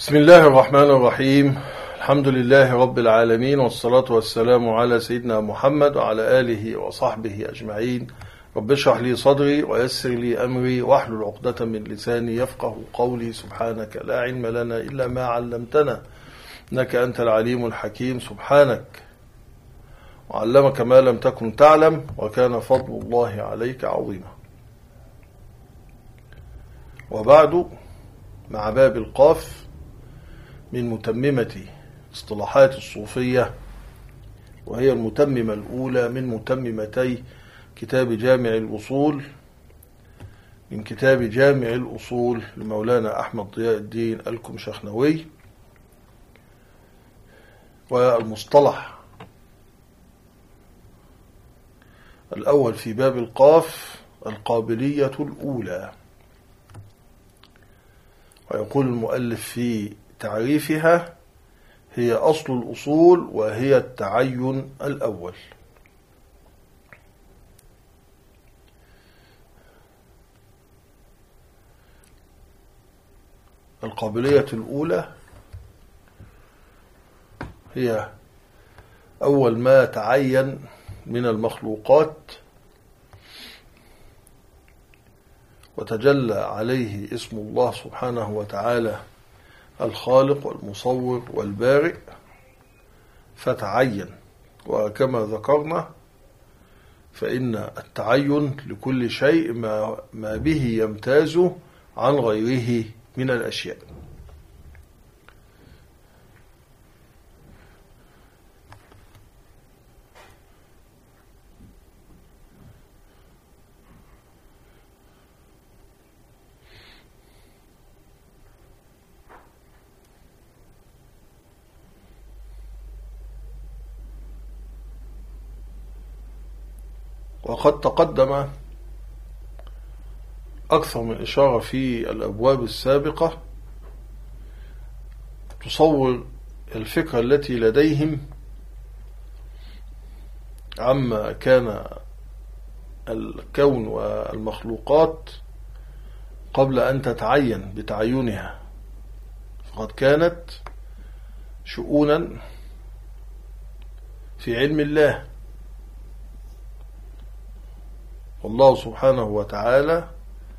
بسم الله الرحمن الرحيم. الحمد لله رب العالمين، والصلاة والسلام على سيدنا محمد وعلى آله وصحبه أجمعين. رب اشرح لي صدري ويسر لي أمري واحلل عقدة من لساني يفقه قولي. سبحانك لا علم لنا إلا ما علمتنا إنك أنت العليم الحكيم. سبحانك وعلمك ما لم تكن تعلم وكان فضل الله عليك عظيما. وبعد، مع باب القاف من متممة اصطلاحات الصوفية، وهي المتممة الأولى من متممتي كتاب جامع الأصول، من كتاب جامع الأصول لمولانا أحمد ضياء الدين الكمشخنوي. والمصطلح الأول في باب القاف القابلية الأولى. ويقول المؤلف في تعريفها: هي أصل الأصول وهي التعين الأول. القابلية الأولى هي أول ما تعين من المخلوقات وتجلى عليه اسم الله سبحانه وتعالى الخالق والمصور والبارئ فتعين. وكما ذكرنا فإن التعين لكل شيء ما به يمتاز عن غيره من الأشياء. وقد تقدم أكثر من إشارة في الأبواب السابقة تصور الفكرة التي لديهم عما كان الكون والمخلوقات قبل أن تتعين بتعينها، فقد كانت شؤونا في علم الله. والله سبحانه وتعالى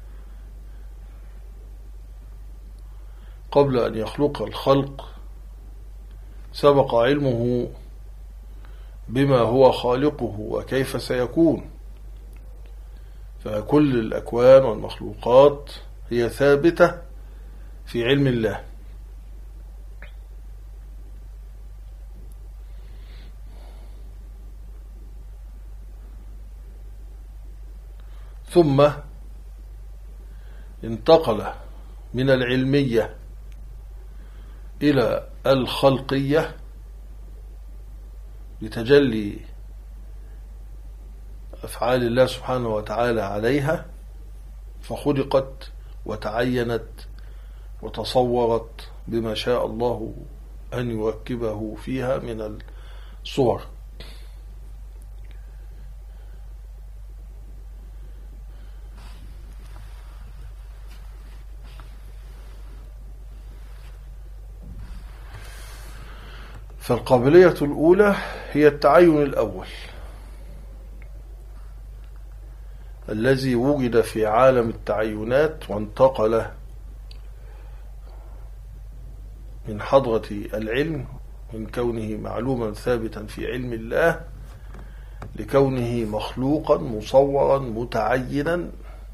قبل أن يخلق الخلق سبق علمه بما هو خالقه وكيف سيكون، فكل الأكوان والمخلوقات هي ثابتة في علم الله. ثم انتقل من العلمية إلى الخلقية بتجلي أفعال الله سبحانه وتعالى عليها، فخلقت وتعينت وتصورت بما شاء الله أن يركبه فيها من الصور. فالقابلية الأولى هي التعين الأول الذي وجد في عالم التعينات، وانتقل من حضرة العلم من كونه معلوما ثابتا في علم الله لكونه مخلوقا مصورا متعينا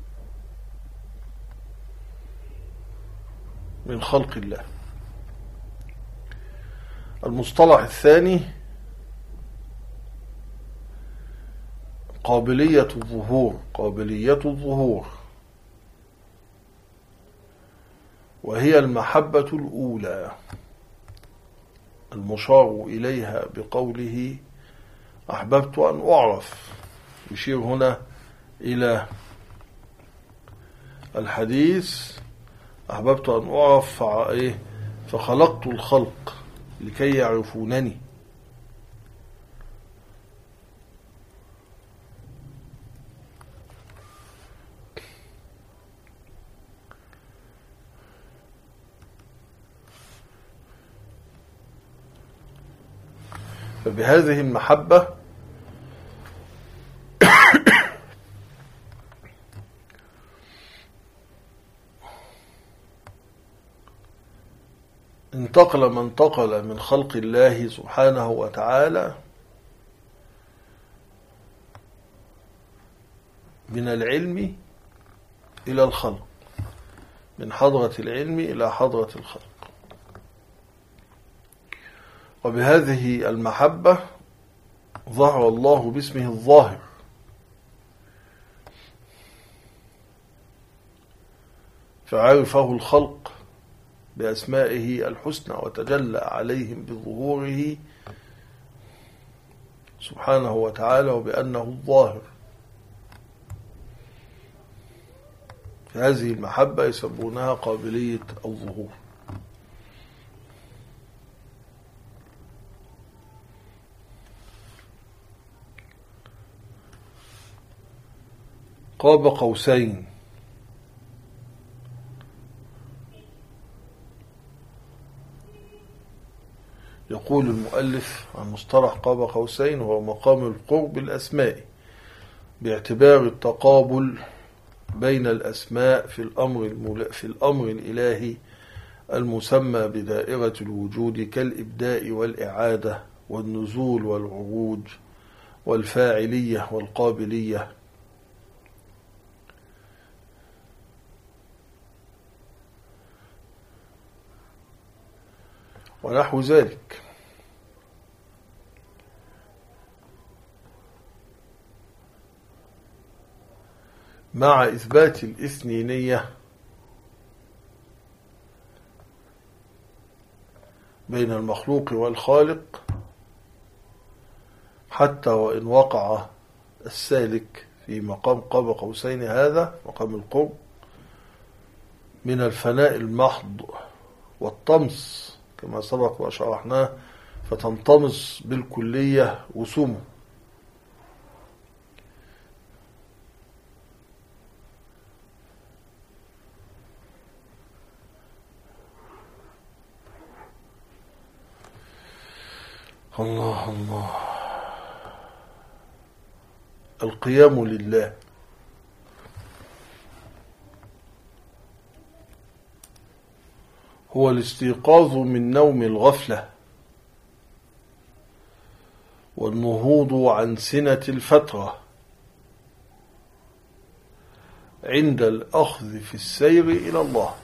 من خلق الله. المصطلح الثاني قابلية الظهور. قابلية الظهور وهي المحبة الأولى المشار إليها بقوله أحببت أن أعرف. يشير هنا إلى الحديث أحببت أن أعرف فخلقت الخلق لكي يعرفونني. فبهذه المحبة انتقل من انتقل من خلق الله سبحانه وتعالى من العلم إلى الخلق، من حضرة العلم إلى حضرة الخلق. وبهذه المحبة ظهر الله باسمه الظاهر، فعرفه الخلق بأسمائه الحسنى وتجلى عليهم بظهوره سبحانه وتعالى وبأنه الظاهر. هذه المحبة يسمونها قابلية الظهور. قاب قوسين، يقول المؤلف عن مصطلح قاب قوسين هو مقام القرب الأسماء باعتبار التقابل بين الأسماء في الأمر الإلهي المسمى بدائرة الوجود كالإبداء والإعادة والنزول والعروج والفاعلية والقابلية. ونحو ذلك. مع إثبات الإثنينية بين المخلوق والخالق، حتى وإن وقع السالك في مقام قاب قوسين هذا مقام القرب من الفناء المحض والطمس كما سبق وشرحناه، فتنطمس بالكلية وسومه. الله الله. القيام لله هو الاستيقاظ من نوم الغفلة والنهوض عن سنة الفترة عند الأخذ في السير إلى الله.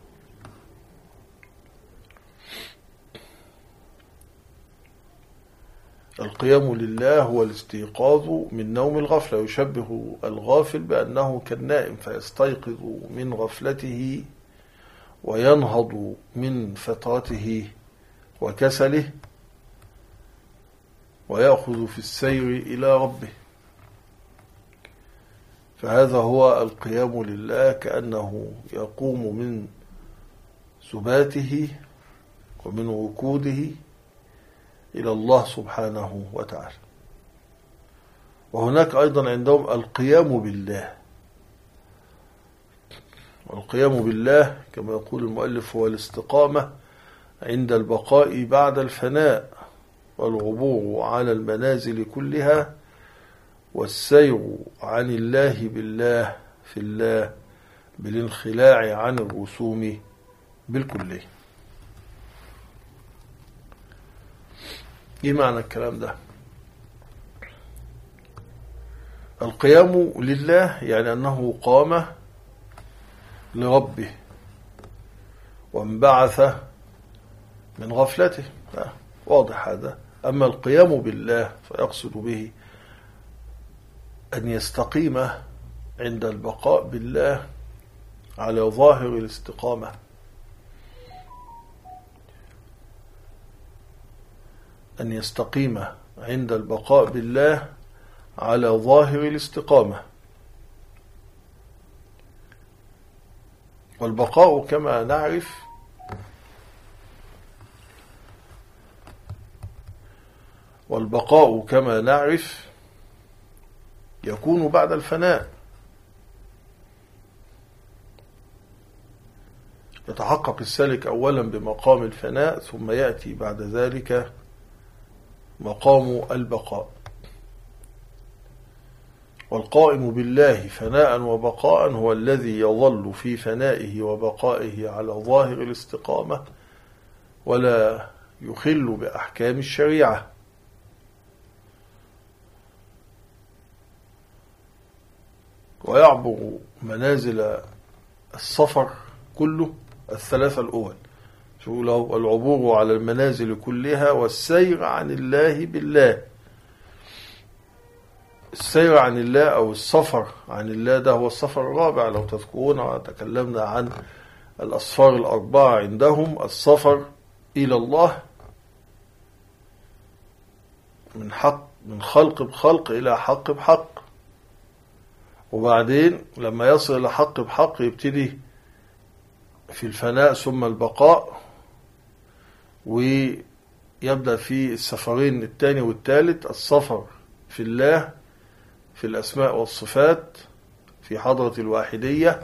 القيام لله هو الاستيقاظ من نوم الغفلة، يشبه الغافل بأنه كالنائم فيستيقظ من غفلته وينهض من فترته وكسله ويأخذ في السير إلى ربه. فهذا هو القيام لله، كأنه يقوم من سباته ومن ركوده إلى الله سبحانه وتعالى. وهناك أيضا عندهم القيام بالله، والقيام بالله كما يقول المؤلف هو الاستقامة عند البقاء بعد الفناء والعبور على المنازل كلها والسير عن الله بالله في الله بالانخلاع عن الرسوم بالكلية. ايه معنى الكلام ده؟ القيام لله يعني أنه قام لربه وانبعث من غفلته، واضح هذا. أما القيام بالله فيقصد به أن يستقيم عند البقاء بالله على ظاهر الاستقامة، أن يستقيم عند البقاء بالله على ظاهر الاستقامة. والبقاء كما نعرف يكون بعد الفناء، يتحقق السالك أولا بمقام الفناء ثم يأتي بعد ذلك مقام البقاء. والقائم بالله فناء وبقاء هو الذي يظل في فنائه وبقائه على ظاهر الاستقامة ولا يخل بأحكام الشريعة، ويعبر منازل السفر كله الثلاثة الأول، العبور على المنازل كلها والسير عن الله بالله. السير عن الله أو السفر عن الله ده هو السفر الرابع. لو تذكرون تكلمنا عن الأسفار الأربعة عندهم: السفر إلى الله من خلق بخلق إلى حق بحق، وبعدين لما يصل إلى حق بحق يبتدي في الفناء ثم البقاء، ويبدأ في السفرين الثاني والثالث: السفر في الله في الأسماء والصفات في حضرة الواحدية،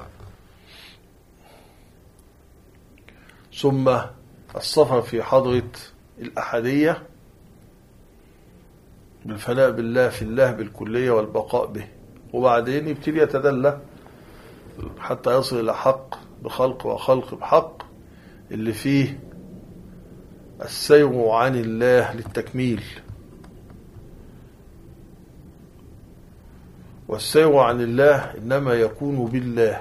ثم السفر في حضرة الأحدية بالفناء بالله في الله بالكلية والبقاء به، وبعدين يبتدي يتدلى حتى يصل إلى حق بخلق وخلق بحق اللي فيه السير عن الله للتكميل. والسير عن الله إنما يكون بالله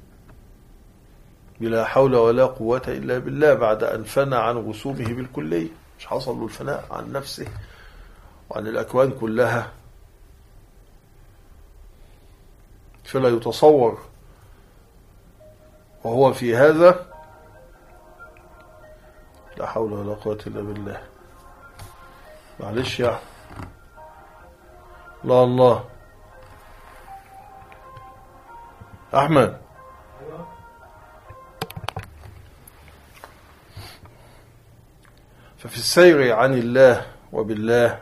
بلا حول ولا قوة إلا بالله، بعد أن فنى عن رسومه بالكلية. مش حصل له الفناء عن نفسه وعن الأكوان كلها، فلا يتصور وهو في هذا. لا حول ولا قوة إلا بالله. معلش يا الله أحمد. ففي السير عن الله وبالله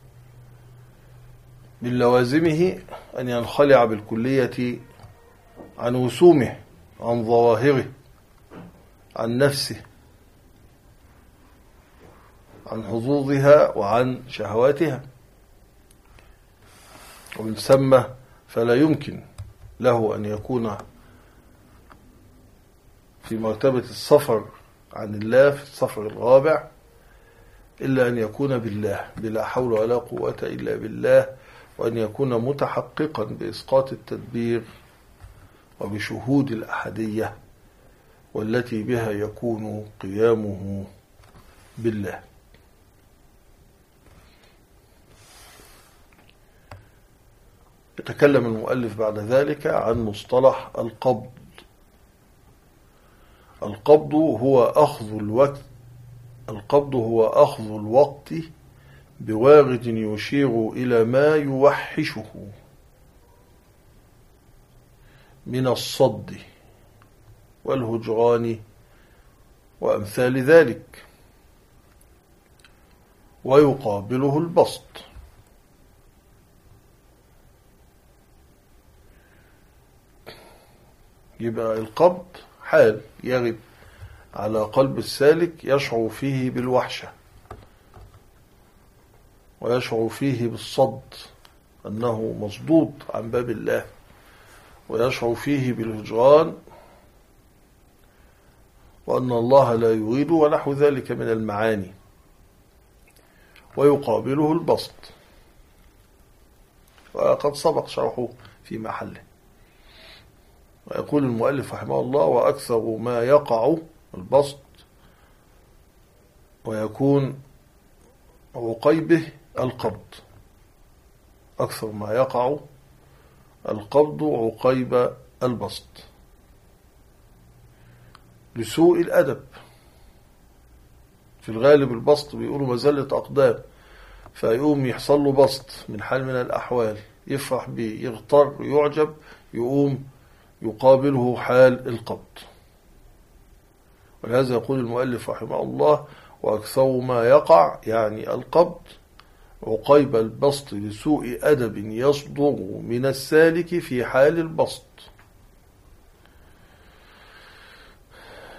من لوازمه أن ينخلع بالكلية عن وسومه، عن ظواهره، عن نفسه، عن حظوظها وعن شهواتها. ومن ثم فلا يمكن له أن يكون في مرتبة السفر عن الله في السفر الرابع إلا أن يكون بالله بلا حول ولا قوة إلا بالله، وأن يكون متحققا بإسقاط التدبير وبشهود الأحدية والتي بها يكون قيامه بالله. يتكلم المؤلف بعد ذلك عن مصطلح القبض. القبض هو أخذ الوقت بوارد يشير إلى ما يوحشه من الصد والهجران وأمثال ذلك، ويقابله البسط. يبقى القبض حال يغب على قلب السالك يشعر فيه بالوحشة ويشعر فيه بالصد أنه مصدود عن باب الله، ويشعر فيه بالهجران وأن الله لا يريد ونحو ذلك من المعاني، ويقابله البسط، وقد سبق شرحه في محله. ويقول المؤلف رحمه الله: وأكثر ما يقع البسط ويكون عقيبه القبض. أكثر ما يقع القبض عقيب البسط لسوء الأدب. في الغالب البسط بيقولوا مزلة أقدام، فيقوم يحصل له بسط من حال من الأحوال، يفرح به، يغتر، يعجب، يقوم يقابله حال القبض. ولهذا يقول المؤلف رحمه الله: وأكثر ما يقع يعني القبض عقيب البسط لسوء أدب يصدر من السالك في حال البسط.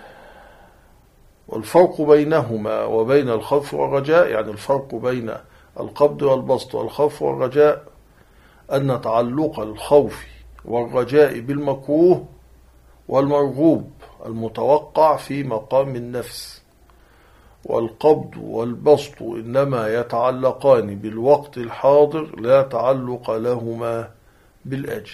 والفرق بينهما وبين الخوف والرجاء، يعني الفرق بين القبض والبسط والخوف والرجاء أن تعلق الخوف والرجاء بالمكروه والمرغوب المتوقع في مقام النفس، والقبض والبسط إنما يتعلقان بالوقت الحاضر لا تعلق لهما بالآجل.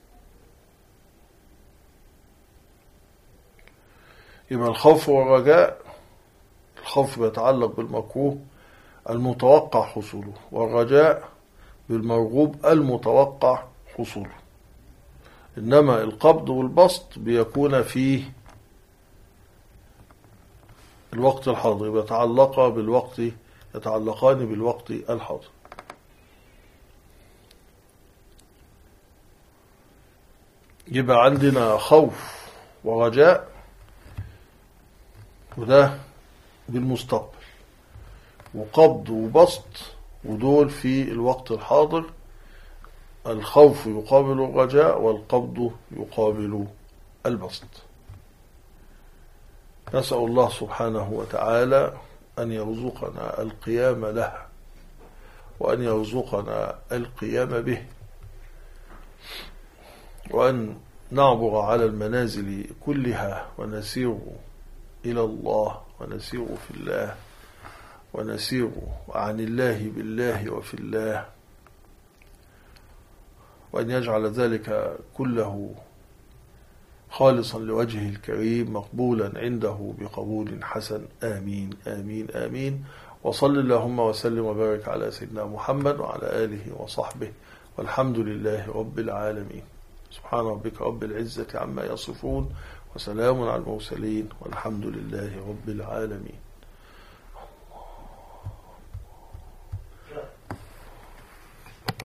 يبقى الخوف والرجاء، الخوف يتعلق بالمكروه المتوقع حصوله، والرجاء بالمرغوب المتوقع حصوله. إنما القبض والبسط بيكون فيه الوقت الحاضر، يتعلقان بالوقت الحاضر. يبقى عندنا خوف ورجاء، وده بالمستقبل، وقبض وبسط ودول في الوقت الحاضر. الخوف يقابل الرجاء والقبض يقابل البسط. نسأل الله سبحانه وتعالى أن يرزقنا القيام له، وأن يرزقنا القيام به، وأن نعبر على المنازل كلها ونسير إلى الله، ونسير في الله، ونسير عن الله بالله وفي الله، وأن يجعل ذلك كله خالصا لوجهه الكريم مقبولا عنده بقبول حسن. آمين آمين آمين. وصل اللهم وسلم وبارك على سيدنا محمد وعلى آله وصحبه، والحمد لله رب العالمين. سبحان ربك رب العزة عما يصفون، وسلام على المرسلين، والحمد لله رب العالمين.